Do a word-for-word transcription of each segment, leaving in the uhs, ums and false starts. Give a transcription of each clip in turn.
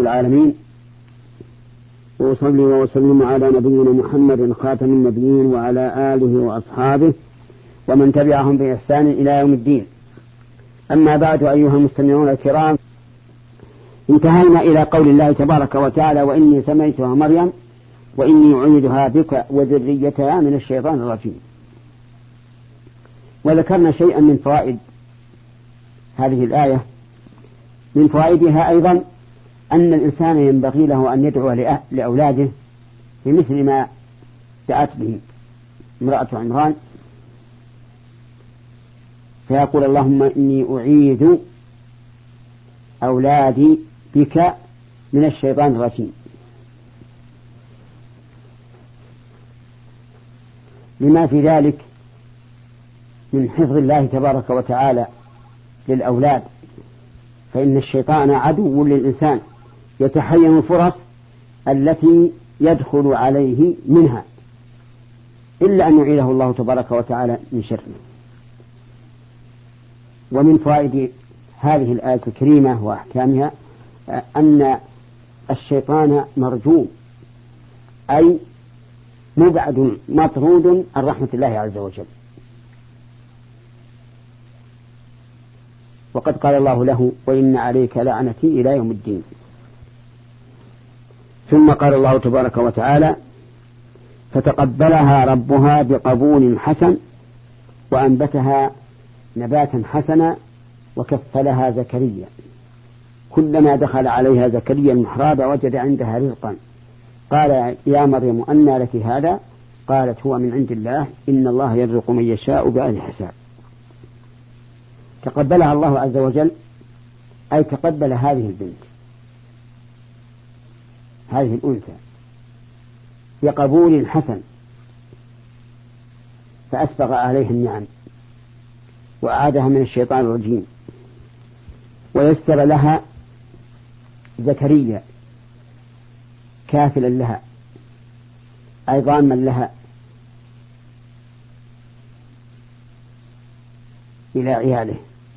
العالمين، وأصلي وأسلم على نبينا محمد خاتم النبيين وعلى آله وأصحابه ومن تبعهم بإحسان إلى يوم الدين. أما بعد، أيها المستمعون الكرام، انتهينا إلى قول الله تبارك وتعالى: وإني سميتها مريم وإني أعيدها بك وذريتها من الشيطان الرجيم. وذكرنا شيئا من فوائد هذه الآية. من فوائدها أيضا أن الإنسان ينبغي له أن يدعو لأولاده بمثل ما دعت به امرأة عمران، فيقول: اللهم إني أعيذ أولادي بك من الشيطان الرجيم. لما في ذلك من حفظ الله تبارك وتعالى للأولاد، فإن الشيطان عدو للإنسان يتحين الفرص التي يدخل عليه منها، إلا أن يعيده الله تبارك وتعالى من شره. ومن فوائد هذه الآية الكريمة وأحكامها أن الشيطان مرجوم، أي مبعد مطرود عن رحمة الله عز وجل. وقد قال الله له: وإن عليك لعنتي إلى يوم الدين. ثم قال الله تبارك وتعالى: فتقبلها ربها بقبول حسن وأنبتها نباتا حسنا وكفلها زكريا. كلما دخل عليها زكريا المحراب وجد عندها رزقا، قال: يا مريم أنى لك هذا؟ قالت: هو من عند الله، إن الله يرزق من يشاء بغير حساب. تقبلها الله عز وجل، أي تقبل هذه البنت، هذه الأنثى، بقبول حسن، فأسبغ عليها النعم وأعادها من الشيطان الرجيم، ويسر لها زكريا كافلا لها، أي ضاما لها إلى عياله.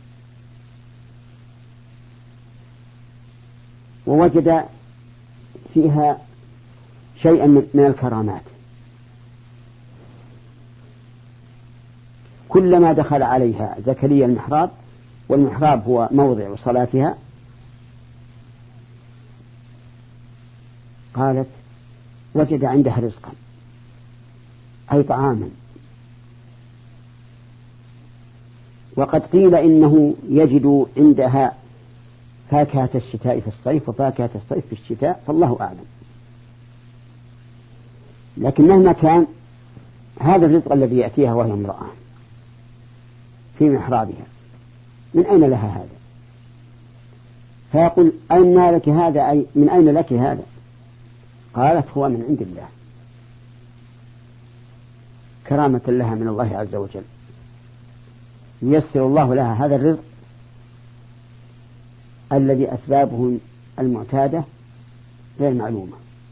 ووجد فيها شيئا من الكرامات. كلما دخل عليها زكريا المحراب، والمحراب هو موضع صلاتها، قالت: وجد عندها رزقا، أي طعاما. وقد قيل إنه يجد عندها فاكهة الشتاء في الصيف وفاكهة الصيف في الشتاء، فالله أعلم. لكن مهما كان، هذا الرزق الذي يأتيها وهي امرأة في محرابها، من أين لها هذا؟ فيقول: أين لك هذا؟ أي من أين لك هذا؟ قالت: هو من عند الله، كرامة لها من الله عز وجل، ييسر الله لها هذا الرزق الذي أسبابه المعتادة غير معلومة.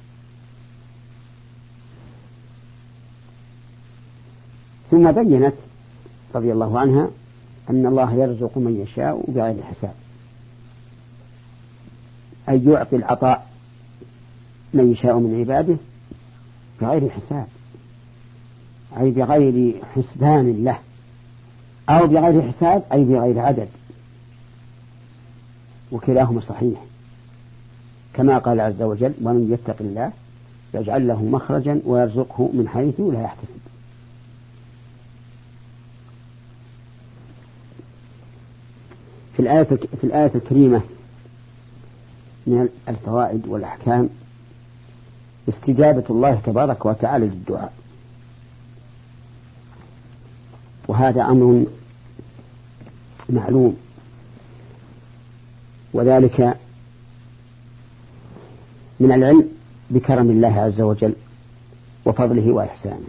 ثم بينت رضي الله عنها أن الله يرزق من يشاء بغير حساب، أي يعطي العطاء من يشاء من عباده بغير حساب، أي بغير حسبان له، أو بغير حساب أي بغير عدد، وكلاهما صحيح، كما قال عز وجل: ومن يتق الله يجعل له مخرجا ويرزقه من حيث لا يحتسب. في الآية في الآية الكريمة من الفوائد والأحكام استجابة الله تبارك وتعالى للدعاء، وهذا أمر معلوم، وذلك من العلم بكرم الله عز وجل وفضله وإحسانه،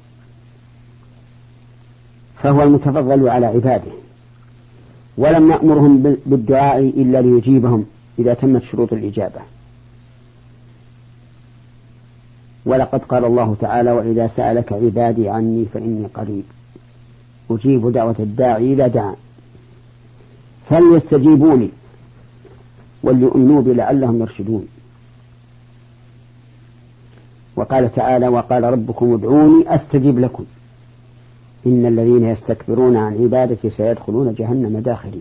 فهو المتفضل على عباده، ولم يأمرهم بالدعاء إلا ليجيبهم إذا تمت شروط الإجابة. ولقد قال الله تعالى: وإذا سألك عبادي عني فإني قريب أجيب دعوة الداعي إذا دعا فليستجيبوا لي وليؤمنوا بي لعلهم يرشدون. وقال تعالى وقال ربكم ادعوني أستجب لكم إن الذين يستكبرون عن عبادتي سيدخلون جهنم داخرين.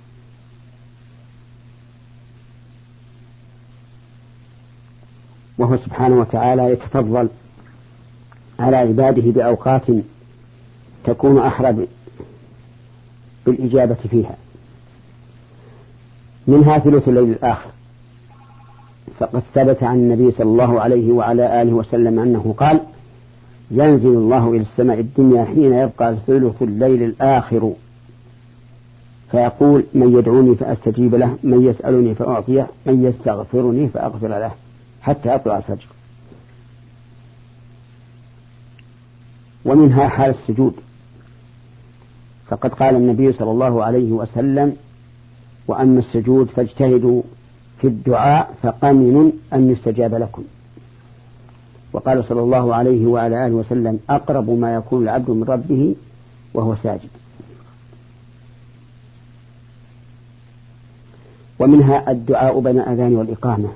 وهو سبحانه وتعالى يتفضل على عباده بأوقات تكون أحرى بالإجابة فيها، منها ثلث الليل الآخر، فقد ثبت عن النبي صلى الله عليه وعلى آله وسلم أنه قال ينزل الله إلى السماء الدنيا حين يبقى ثلث الليل الآخر فيقول من يدعوني فأستجيب له، من يسألني فأعطيه، من يستغفرني فأغفر له، حتى يطلع الفجر. ومنها حال السجود، فقد قال النبي صلى الله عليه وسلم وأما السجود فاجتهدوا في الدعاء فقمن أن يستجاب لكم. وقال صلى الله عليه وعلى آله وسلم أقرب ما يكون العبد من ربه وهو ساجد. ومنها الدعاء بين الأذان والإقامة،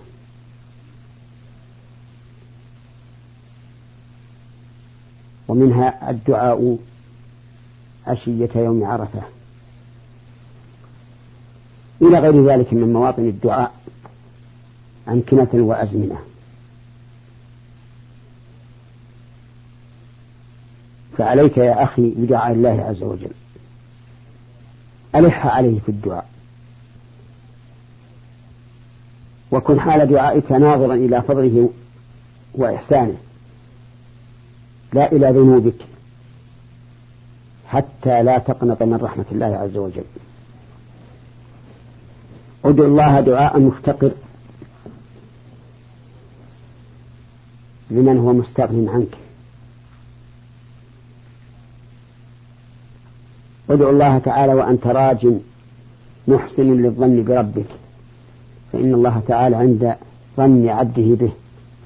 ومنها الدعاء عشية يوم عرفة، إلى غير ذلك من مواطن الدعاء أمكنة وأزمنة. فعليك يا أخي بدعاء الله عز وجل، ألح عليه في الدعاء، وكن حال دعائك ناظرا إلى فضله وإحسانه لا إلى ذنوبك، حتى لا تقنط من رحمة الله عز وجل. ادع الله دعاء مفتقر لمن هو مستغن عنك. ادع الله تعالى وأنت راج محسن للظن بربك، فإن الله تعالى عند ظن عبده به.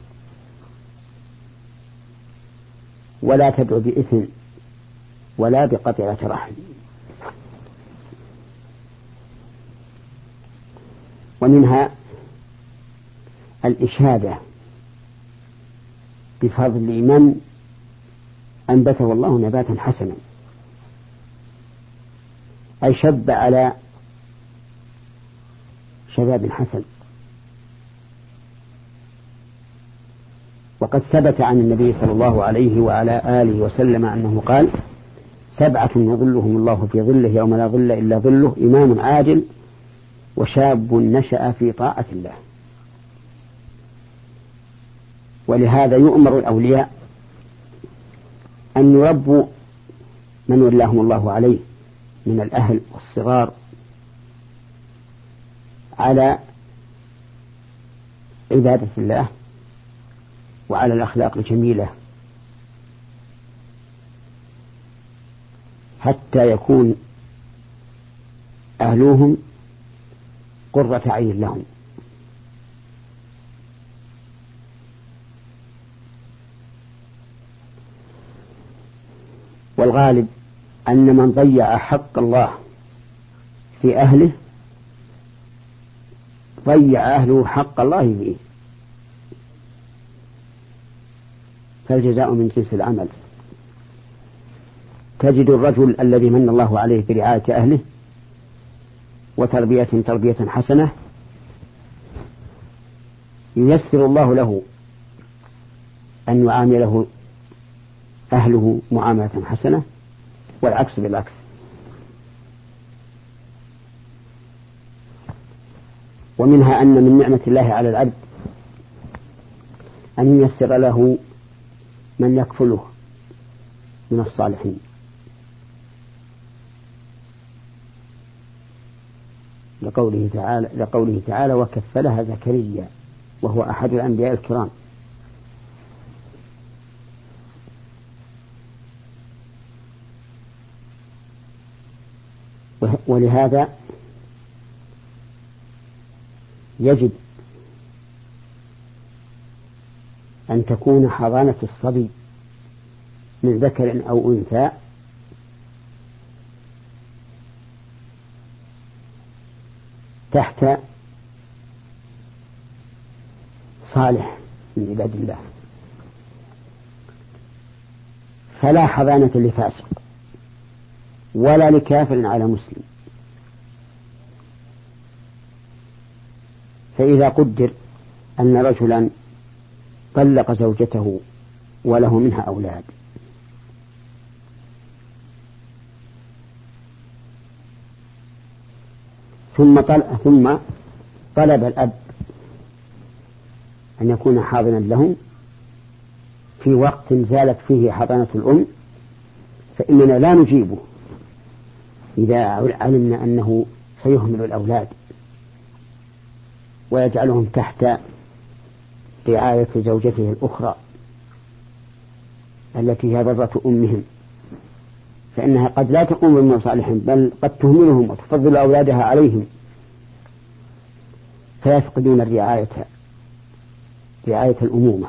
ولا تدعو بإثم ولا بقطيعة رحم. ومنها الإشهادة بفضل من أنبته الله نباتا حسنا، أي شب على شباب حسن. وقد ثبت عن النبي صلى الله عليه وعلى آله وسلم أنه قال سبعة يظلهم الله في ظله يوم لا ظل إلا ظله إمام عادل وشاب نشأ في طاعة الله. ولهذا يؤمر الأولياء أن يربوا من ولاهم الله عليه من الأهل والصغار على عبادة الله وعلى الأخلاق الجميلة، حتى يكون أهلوهم قرة عين لهم. والغالب أن من ضيع حق الله في أهله ضيع أهله حق الله فيه، فالجزاء من جنس العمل. تجد الرجل الذي من الله عليه برعاية أهله وتربية تربية حسنة ييسر الله له أن يعامله أهله معاملة حسنة، والعكس بالعكس. ومنها أن من نعمة الله على العبد أن ييسر له من يكفله من الصالحين. لقوله تعالى, لقوله تعالى وكفلها زكريا وهو أحد الأنبياء الكرام. ولهذا يجب أن تكون حضانة الصبي من ذكر أو أنثى تحت صالح من عباد الله، فلا حضانة لفاسق ولا لكافر على مسلم. فإذا قدر أن رجلا طلق زوجته وله منها أولاد، ثم طلب, ثم طلب الأب أن يكون حاضنا لهم في وقت زالت فيه حضانة الأم، فإننا لا نجيبه إذا علمنا أنه سيهمل الأولاد ويجعلهم تحت رعاية زوجته الأخرى التي هي ضرة أمهم، فإنها قد لا تقوم بمصالحهم بل قد تهملهم وتفضل أولادها عليهم فيفقدون الرعاية رعاية الأمومة.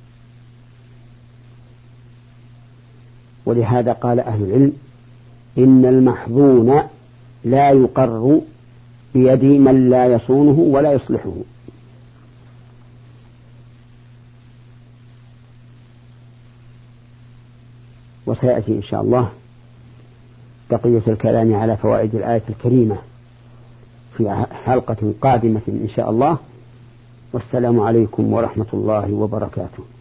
ولهذا قال أهل العلم إن المحظون لا يقر بيد من لا يصونه ولا يصلحه. وسيأتي إن شاء الله بقية الكلام على فوائد الآية الكريمة في حلقة قادمة إن شاء الله. والسلام عليكم ورحمة الله وبركاته.